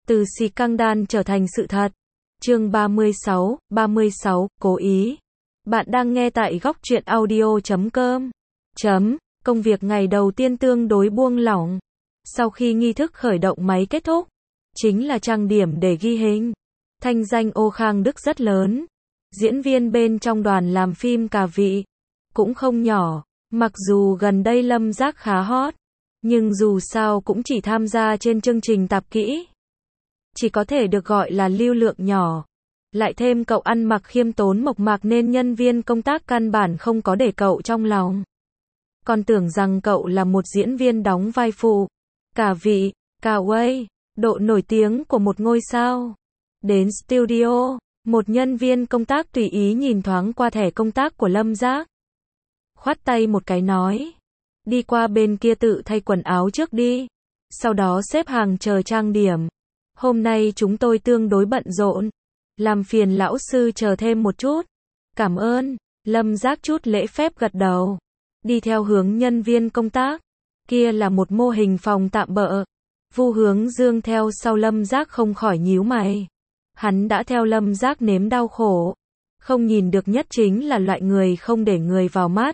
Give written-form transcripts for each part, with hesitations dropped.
Từ scandal trở thành sự thật. Chương 36, cố ý. Bạn đang nghe tại góc truyện audio.com. Công việc ngày đầu tiên tương đối buông lỏng. Sau khi nghi thức khởi động máy kết thúc, chính là trang điểm để ghi hình. Thanh danh Ô Khang Đức rất lớn. Diễn viên bên trong đoàn làm phim Cà Vị cũng không nhỏ. Mặc dù gần đây Lâm Giác khá hot, nhưng dù sao cũng chỉ tham gia trên chương trình tạp kỹ, chỉ có thể được gọi là lưu lượng nhỏ. Lại thêm cậu ăn mặc khiêm tốn mộc mạc nên nhân viên công tác căn bản không có để cậu trong lòng. Còn tưởng rằng cậu là một diễn viên đóng vai phụ. Cà Vị, Cà Quay, độ nổi tiếng của một ngôi sao. Đến studio, một nhân viên công tác tùy ý nhìn thoáng qua thẻ công tác của Lâm Giác. Khoát tay một cái nói, đi qua bên kia tự thay quần áo trước đi, sau đó xếp hàng chờ trang điểm. Hôm nay chúng tôi tương đối bận rộn, làm phiền lão sư chờ thêm một chút. Cảm ơn. Lâm Giác chút lễ phép gật đầu, đi theo hướng nhân viên công tác. Kia là một mô hình phòng tạm bợ. Vu Hướng Dương theo sau Lâm Giác không khỏi nhíu mày. Hắn đã theo Lâm Giác nếm đau khổ, không nhìn được nhất chính là loại người không để người vào mắt.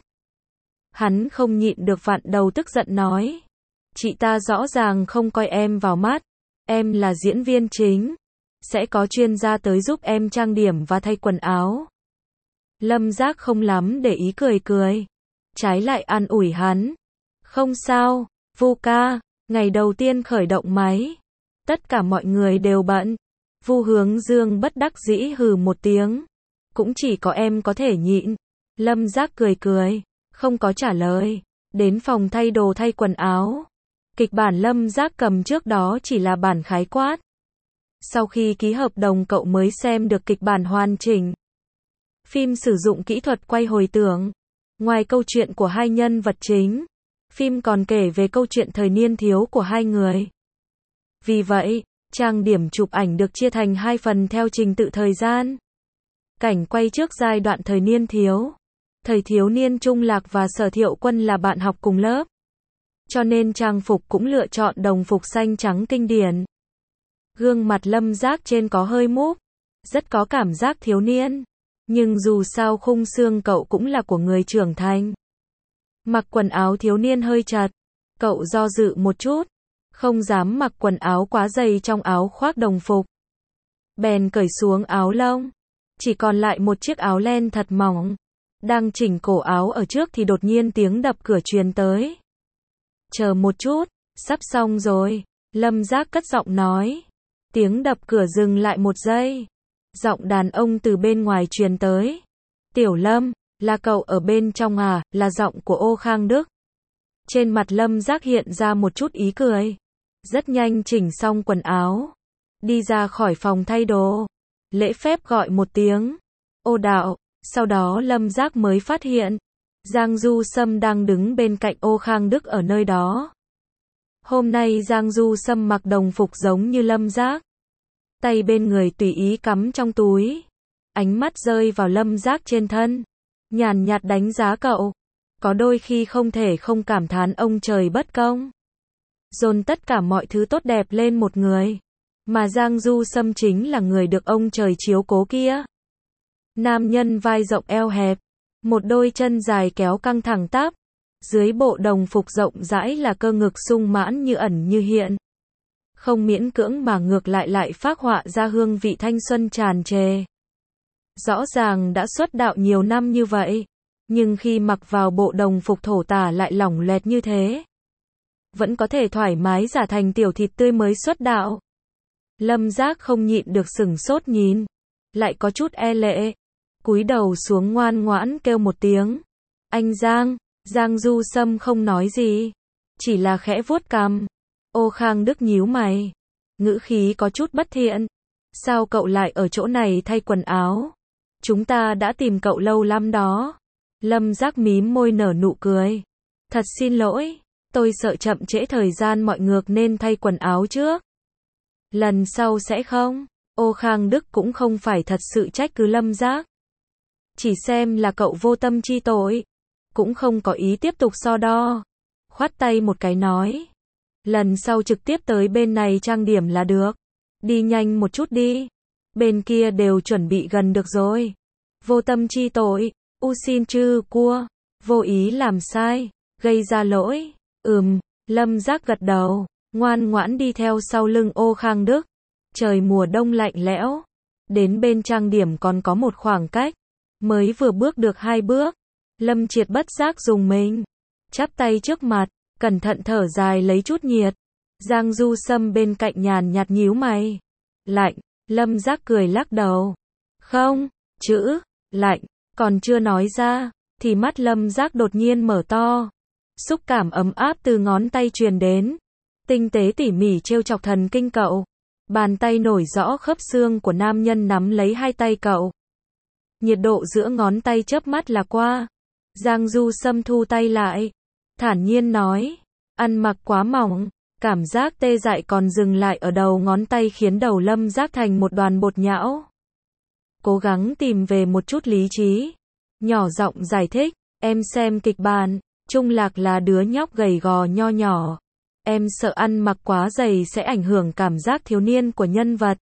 Hắn không nhịn được vặn đầu tức giận nói, chị ta rõ ràng không coi em vào mắt, em là diễn viên chính, sẽ có chuyên gia tới giúp em trang điểm và thay quần áo. Lâm Giác không lắm để ý cười cười, trái lại an ủi hắn, không sao, Vu ca, ngày đầu tiên khởi động máy, tất cả mọi người đều bận. Vu Hướng Dương bất đắc dĩ hừ một tiếng, cũng chỉ có em có thể nhịn. Lâm Giác cười cười, không có trả lời, đến phòng thay đồ thay quần áo. Kịch bản Lâm Giác cầm trước đó chỉ là bản khái quát. Sau khi ký hợp đồng cậu mới xem được kịch bản hoàn chỉnh. Phim sử dụng kỹ thuật quay hồi tưởng. Ngoài câu chuyện của hai nhân vật chính, phim còn kể về câu chuyện thời niên thiếu của hai người. Vì vậy, trang điểm chụp ảnh được chia thành hai phần theo trình tự thời gian. Cảnh quay trước giai đoạn thời niên thiếu. Thời thiếu niên Trung Lạc và Sở Thiệu Quân là bạn học cùng lớp, cho nên trang phục cũng lựa chọn đồng phục xanh trắng kinh điển. Gương mặt Lâm Giác trên có hơi múp, rất có cảm giác thiếu niên, nhưng dù sao khung xương cậu cũng là của người trưởng thành. Mặc quần áo thiếu niên hơi chật, cậu do dự một chút, không dám mặc quần áo quá dày trong áo khoác đồng phục. Bèn cởi xuống áo lông, chỉ còn lại một chiếc áo len thật mỏng. Đang chỉnh cổ áo ở trước thì đột nhiên tiếng đập cửa truyền tới. Chờ một chút, sắp xong rồi, Lâm Giác cất giọng nói. Tiếng đập cửa dừng lại một giây. Giọng đàn ông từ bên ngoài truyền tới. Tiểu Lâm, là cậu ở bên trong à? Là giọng của Ô Khang Đức. Trên mặt Lâm Giác hiện ra một chút ý cười. Rất nhanh chỉnh xong quần áo, đi ra khỏi phòng thay đồ, lễ phép gọi một tiếng, Ô Đạo. Sau đó Lâm Giác mới phát hiện, Giang Du Sâm đang đứng bên cạnh Ô Khang Đức ở nơi đó. Hôm nay Giang Du Sâm mặc đồng phục giống như Lâm Giác, tay bên người tùy ý cắm trong túi, ánh mắt rơi vào Lâm Giác trên thân, nhàn nhạt đánh giá cậu. Có đôi khi không thể không cảm thán ông trời bất công, dồn tất cả mọi thứ tốt đẹp lên một người, mà Giang Du Sâm chính là người được ông trời chiếu cố kia. Nam nhân vai rộng eo hẹp, một đôi chân dài kéo căng thẳng tắp, dưới bộ đồng phục rộng rãi là cơ ngực sung mãn như ẩn như hiện. Không miễn cưỡng mà ngược lại phác họa ra hương vị thanh xuân tràn trề. Rõ ràng đã xuất đạo nhiều năm như vậy, nhưng khi mặc vào bộ đồng phục thổ tả lại lỏng loẹt như thế, vẫn có thể thoải mái giả thành tiểu thịt tươi mới xuất đạo. Lâm Giác không nhịn được sửng sốt nhìn, lại có chút e lệ, cúi đầu xuống ngoan ngoãn kêu một tiếng. Anh Giang. Giang Du Sâm không nói gì, chỉ là khẽ vuốt cằm. Ô Khang Đức nhíu mày, ngữ khí có chút bất thiện. Sao cậu lại ở chỗ này thay quần áo? Chúng ta đã tìm cậu lâu lắm đó. Lâm Giác mím môi nở nụ cười. Thật xin lỗi, tôi sợ chậm trễ thời gian mọi người nên thay quần áo trước. Lần sau sẽ không. Ô Khang Đức cũng không phải thật sự trách cứ Lâm Giác, chỉ xem là cậu vô tâm chi tội, cũng không có ý tiếp tục so đo. Khoát tay một cái nói, lần sau trực tiếp tới bên này trang điểm là được. đi nhanh một chút đi. Bên kia đều chuẩn bị gần được rồi. Vô tâm chi tội, u xin chư cua, vô ý làm sai, gây ra lỗi. Lâm Giác gật đầu, ngoan ngoãn đi theo sau lưng Ô Khang Đức. Trời mùa đông lạnh lẽo, đến bên trang điểm còn có một khoảng cách, mới vừa bước được 2 bước, Lâm Triệt bất giác dùng mình, chắp tay trước mặt, cẩn thận thở dài lấy chút nhiệt. Giang Du Sâm bên cạnh nhàn nhạt nhíu mày. Lạnh, Lâm Giác cười lắc đầu. Không, chữ lạnh còn chưa nói ra, thì mắt Lâm Giác đột nhiên mở to. Xúc cảm ấm áp từ ngón tay truyền đến, tinh tế tỉ mỉ trêu chọc thần kinh cậu. Bàn tay nổi rõ khớp xương của nam nhân nắm lấy hai tay cậu. Nhiệt độ giữa ngón tay chớp mắt là qua. Giang Du Sâm thu tay lại, thản nhiên nói, ăn mặc quá mỏng, cảm giác tê dại còn dừng lại ở đầu ngón tay khiến đầu Lâm Giác thành một đoàn bột nhão. Cố gắng tìm về một chút lý trí, nhỏ giọng giải thích, em xem kịch bản, Trung Lạc là đứa nhóc gầy gò nho nhỏ. Em sợ ăn mặc quá dày sẽ ảnh hưởng cảm giác thiếu niên của nhân vật.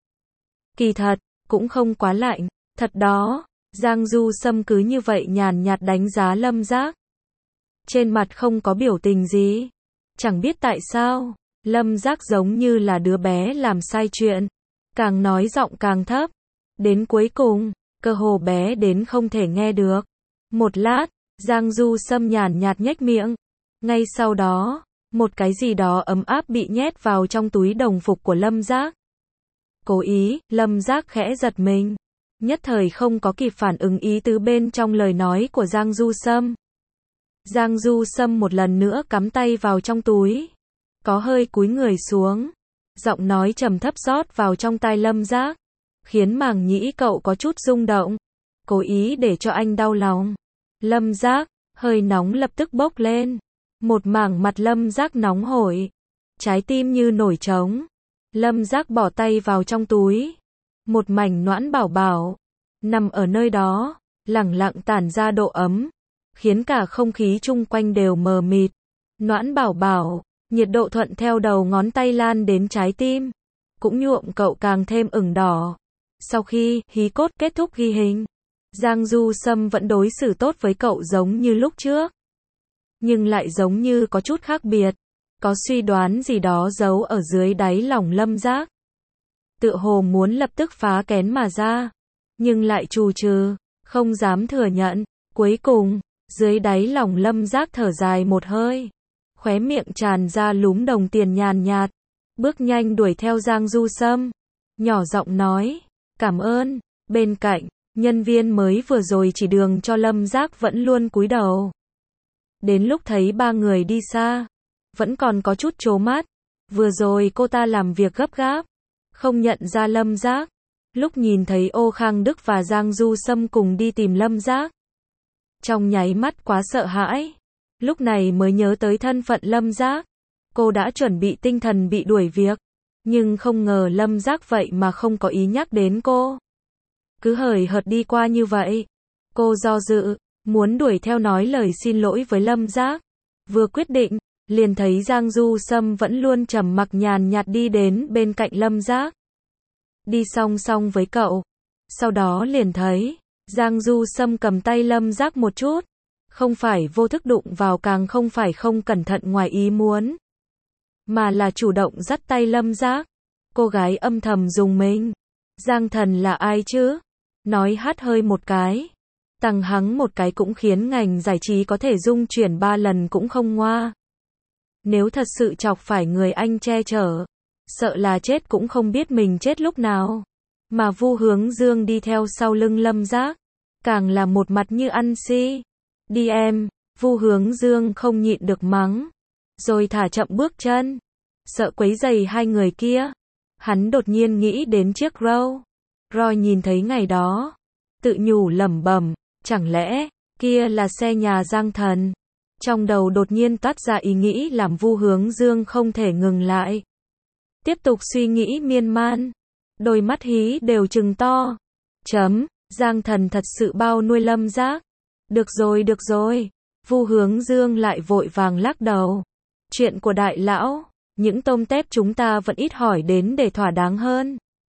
Kỳ thật, cũng không quá lạnh, thật đó. Giang Du Sâm cứ như vậy nhàn nhạt đánh giá Lâm Giác. Trên mặt không có biểu tình gì. Chẳng biết tại sao, Lâm Giác giống như là đứa bé làm sai chuyện. Càng nói giọng càng thấp. Đến cuối cùng, cơ hồ bé đến không thể nghe được. Một lát, Giang Du Sâm nhàn nhạt nhếch miệng. Ngay sau đó, một cái gì đó ấm áp bị nhét vào trong túi đồng phục của Lâm Giác. Cố ý, Lâm Giác khẽ giật mình. Nhất thời không có kịp phản ứng ý tứ bên trong lời nói của Giang Du Sâm. Giang Du Sâm một lần nữa cắm tay vào trong túi. Có hơi cúi người xuống. Giọng nói trầm thấp rót vào trong tai Lâm Giác. Khiến màng nhĩ cậu có chút rung động. Cố ý để cho anh đau lòng. Lâm Giác, hơi nóng lập tức bốc lên. Một mảng mặt Lâm Giác nóng hổi. Trái tim như nổi trống. Lâm Giác bỏ tay vào trong túi. Một mảnh noãn bảo bảo. Nằm ở nơi đó. Lẳng lặng tản ra độ ấm. Khiến cả không khí chung quanh đều mờ mịt. Noãn bảo bảo. Nhiệt độ thuận theo đầu ngón tay lan đến trái tim. Cũng nhuộm cậu càng thêm ửng đỏ. Sau khi hí cốt kết thúc ghi hình. Giang Du Sâm vẫn đối xử tốt với cậu giống như lúc trước. Nhưng lại giống như có chút khác biệt. Có suy đoán gì đó giấu ở dưới đáy lòng Lâm Giác. Tựa hồ muốn lập tức phá kén mà ra. Nhưng lại trù trừ, không dám thừa nhận. Cuối cùng, dưới đáy lòng Lâm Giác thở dài một hơi. Khóe miệng tràn ra lúm đồng tiền nhàn nhạt. Bước nhanh đuổi theo Giang Du Sâm. Nhỏ giọng nói, cảm ơn. Bên cạnh, nhân viên mới vừa rồi chỉ đường cho Lâm Giác vẫn luôn cúi đầu. Đến lúc thấy ba người đi xa, vẫn còn có chút trố mắt. Vừa rồi cô ta làm việc gấp gáp, không nhận ra Lâm Giác. Lúc nhìn thấy Ô Khang Đức và Giang Du Sâm cùng đi tìm Lâm Giác, trong nháy mắt quá sợ hãi. Lúc này mới nhớ tới thân phận Lâm Giác. Cô đã chuẩn bị tinh thần bị đuổi việc, nhưng không ngờ Lâm Giác vậy mà không có ý nhắc đến cô. Cứ hời hợt đi qua như vậy. Cô do dự, muốn đuổi theo nói lời xin lỗi với Lâm Giác. Vừa quyết định, liền thấy Giang Du Sâm vẫn luôn trầm mặc nhàn nhạt đi đến bên cạnh Lâm Giác. Đi song song với cậu. Sau đó liền thấy, Giang Du Sâm cầm tay Lâm Giác một chút. Không phải vô thức đụng vào, càng không phải không cẩn thận ngoài ý muốn. Mà là chủ động dắt tay Lâm Giác. Cô gái âm thầm dùng mình. Giang Thần là ai chứ? Nói hắt hơi một cái. Tăng hắng một cái cũng khiến ngành giải trí có thể dung chuyển 3 lần cũng không ngoa. Nếu thật sự chọc phải người anh che chở, sợ là chết cũng không biết mình chết lúc nào. Mà Vu Hướng Dương đi theo sau lưng Lâm Giác, càng là một mặt như ăn si. Đi em, Vu Hướng Dương không nhịn được mắng. Rồi thả chậm bước chân. Sợ quấy rầy hai người kia. Hắn đột nhiên nghĩ đến chiếc Rolls Royce nhìn thấy ngày đó. Tự nhủ lẩm bẩm, chẳng lẽ, kia là xe nhà Giang Thần. Trong đầu đột nhiên toát ra ý nghĩ làm Vu Hướng Dương không thể ngừng lại. Tiếp tục suy nghĩ miên man. Đôi mắt hí đều trừng to. Giang Thần thật sự bao nuôi Lâm Giác. Được rồi. Vu Hướng Dương lại vội vàng lắc đầu. Chuyện của đại lão, những tôm tép chúng ta vẫn ít hỏi đến để thỏa đáng hơn.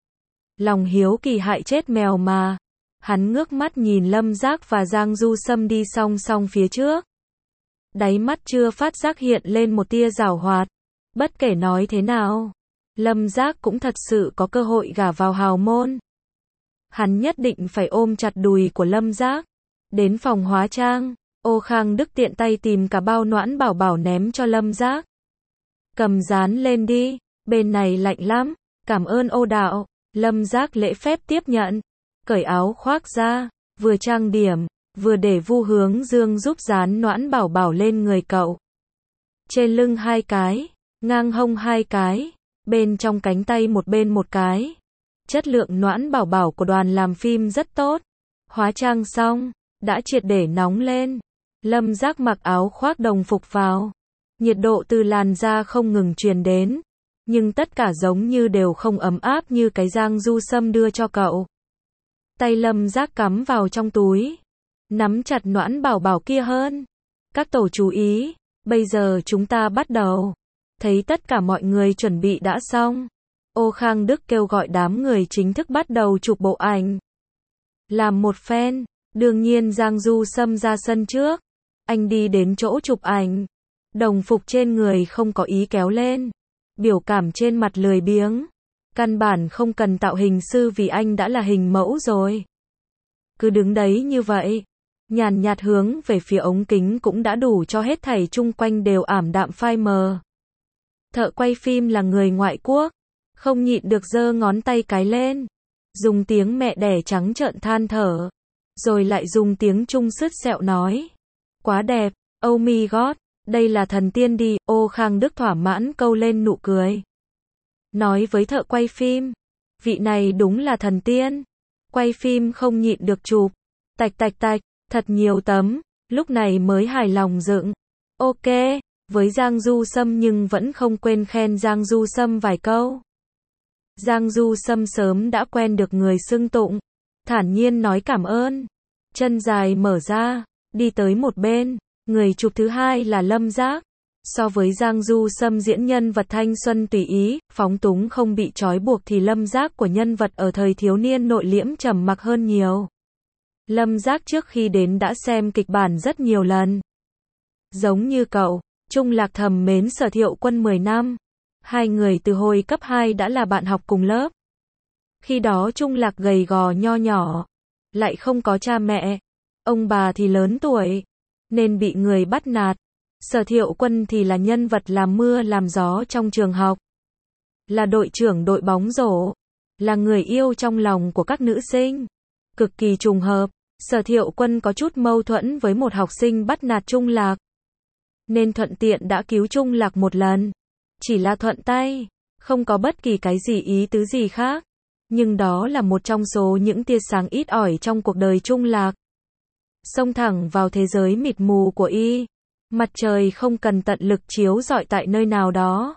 Lòng hiếu kỳ hại chết mèo mà. Hắn ngước mắt nhìn Lâm Giác và Giang Du Sâm đi song song phía trước. Đáy mắt chưa phát giác hiện lên một tia giảo hoạt. Bất kể nói thế nào, Lâm Giác cũng thật sự có cơ hội gả vào hào môn. Hắn nhất định phải ôm chặt đùi của Lâm Giác. Đến phòng hóa trang, Ô Khang Đức tiện tay tìm cả bao Noãn Bảo Bảo ném cho Lâm Giác. Cầm dán lên đi, bên này lạnh lắm, cảm ơn Ô đạo. Lâm Giác lễ phép tiếp nhận, cởi áo khoác ra, vừa trang điểm, vừa để Vu Hướng Dương giúp dán Noãn Bảo Bảo lên người cậu. Trên lưng 2 cái, ngang hông 2 cái, bên trong cánh tay một bên 1 cái. Chất lượng Noãn Bảo Bảo của đoàn làm phim rất tốt. Hóa trang xong, đã triệt để nóng lên. Lâm Giác mặc áo khoác đồng phục vào. Nhiệt độ từ làn da không ngừng truyền đến. Nhưng tất cả giống như đều không ấm áp như cái Giang Du Sâm đưa cho cậu. Tay Lâm Giác cắm vào trong túi. Nắm chặt Noãn Bảo Bảo kia hơn. Các tổ chú ý, bây giờ chúng ta bắt đầu. Thấy tất cả mọi người chuẩn bị đã xong. Ô Khang Đức kêu gọi đám người chính thức bắt đầu chụp bộ ảnh. Làm một phen, đương nhiên Giang Du Sâm ra sân trước. Anh đi đến chỗ chụp ảnh. Đồng phục trên người không có ý kéo lên. Biểu cảm trên mặt lười biếng. Căn bản không cần tạo hình sư vì anh đã là hình mẫu rồi. Cứ đứng đấy như vậy. Nhàn nhạt hướng về phía ống kính cũng đã đủ cho hết thảy chung quanh đều ảm đạm phai mờ. Thợ quay phim là người ngoại quốc. Không nhịn được giơ ngón tay cái lên. Dùng tiếng mẹ đẻ trắng trợn than thở. Rồi lại dùng tiếng Trung sứt sẹo nói. Quá đẹp, oh my god, đây là thần tiên đi. Ô Khang Đức thỏa mãn câu lên nụ cười. Nói với thợ quay phim. Vị này đúng là thần tiên. Quay phim không nhịn được chụp. Tạch tạch tạch, thật nhiều tấm. Lúc này mới hài lòng dựng. Ok, với Giang Du Sâm nhưng vẫn không quên khen Giang Du Sâm vài câu. Giang Du Sâm sớm đã quen được người xưng tụng. Thản nhiên nói cảm ơn. Chân dài mở ra, đi tới một bên. Người chụp thứ hai là Lâm Giác. So với Giang Du Sâm diễn nhân vật thanh xuân tùy ý, phóng túng không bị trói buộc thì Lâm Giác của nhân vật ở thời thiếu niên nội liễm trầm mặc hơn nhiều. Lâm Giác trước khi đến đã xem kịch bản rất nhiều lần. Giống như cậu, Trung Lạc thầm mến Sở Thiệu Quân 10 năm. Hai người từ hồi cấp 2 đã là bạn học cùng lớp. Khi đó Trung Lạc gầy gò nho nhỏ, lại không có cha mẹ. Ông bà thì lớn tuổi, nên bị người bắt nạt. Sở Thiệu Quân thì là nhân vật làm mưa làm gió trong trường học. Là đội trưởng đội bóng rổ. Là người yêu trong lòng của các nữ sinh. Cực kỳ trùng hợp, Sở Thiệu Quân có chút mâu thuẫn với một học sinh bắt nạt Trung Lạc. Nên thuận tiện đã cứu Trung Lạc một lần. Chỉ là thuận tay, không có bất kỳ cái gì ý tứ gì khác. Nhưng đó là một trong số những tia sáng ít ỏi trong cuộc đời Trung Lạc. Xông thẳng vào thế giới mịt mù của y. Mặt trời không cần tận lực chiếu rọi tại nơi nào đó.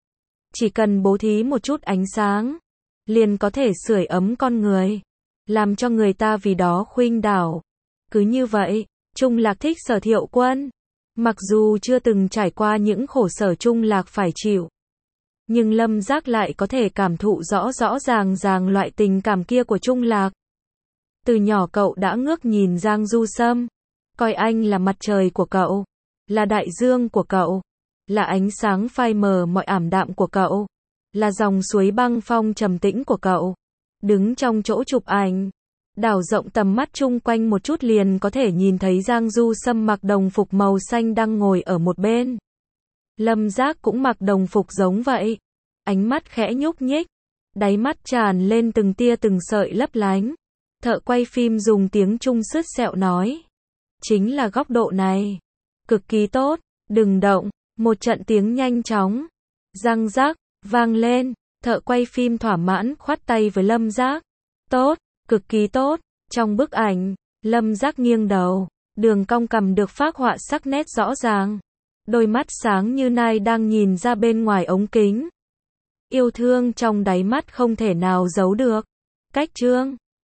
Chỉ cần bố thí một chút ánh sáng, liền có thể sưởi ấm con người. Làm cho người ta vì đó khuynh đảo. Cứ như vậy, Trung Lạc thích Sở Thiệu Quân. Mặc dù chưa từng trải qua những khổ sở Trung Lạc phải chịu. Nhưng Lâm Giác lại có thể cảm thụ rõ rõ ràng ràng loại tình cảm kia của Trung Lạc. Từ nhỏ cậu đã ngước nhìn Giang Du Sâm. Coi anh là mặt trời của cậu. Là đại dương của cậu. Là ánh sáng phai mờ mọi ảm đạm của cậu. Là dòng suối băng phong trầm tĩnh của cậu. Đứng trong chỗ chụp ảnh. Đảo rộng tầm mắt chung quanh một chút liền có thể nhìn thấy Giang Du Sâm mặc đồng phục màu xanh đang ngồi ở một bên. Lâm Giác cũng mặc đồng phục giống vậy. Ánh mắt khẽ nhúc nhích. Đáy mắt tràn lên từng tia từng sợi lấp lánh. Thợ quay phim dùng tiếng Trung sứt sẹo nói. Chính là góc độ này. Cực kỳ tốt. Đừng động. Một trận tiếng nhanh chóng. Răng rác. Vang lên. Thợ quay phim thỏa mãn khoát tay với Lâm Giác. Tốt. Cực kỳ tốt. Trong bức ảnh, Lâm Giác nghiêng đầu. Đường cong cằm được phác họa sắc nét rõ ràng. Đôi mắt sáng như nai đang nhìn ra bên ngoài ống kính. Yêu thương trong đáy mắt không thể nào giấu được. Cách chương